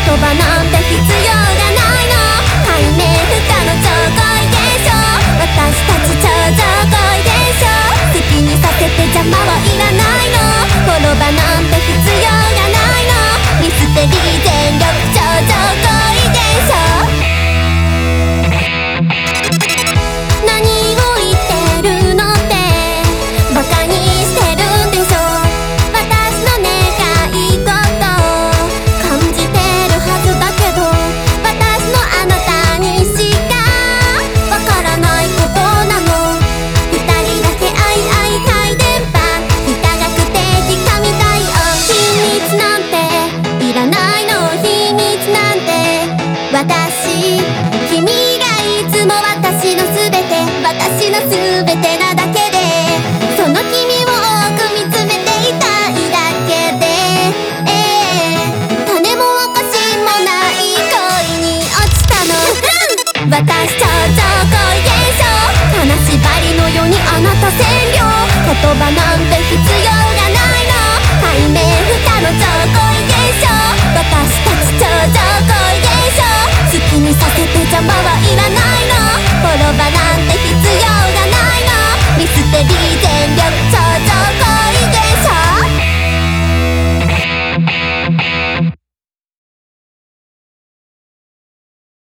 葉なんて必要がないの。解明不可の超高位現象、私たち超常高位現象、好きにさせて邪魔はいらないの。滅ばなんて必要がないの。ミステリー全力超常高位現象。何を言ってるのってバカにしてるんでしょ。私の願い事感じてるはずだけど、私のあなたにしかわからないことなの。二人だけ会いたい電波、非科学的神対応。秘密なんていらないの。秘密なんて私、君がいつも私のすべて、私のすべてなだけで、その君を多く見つめていたいだけで、種も証もない恋に落ちたの。私超常高位現象、金縛りのようにあなた占領。言葉なんて必要がないの。解明不可の超高位現象、私たち超常高位現象、好きにさせて邪魔はいらないの。滅ばなんて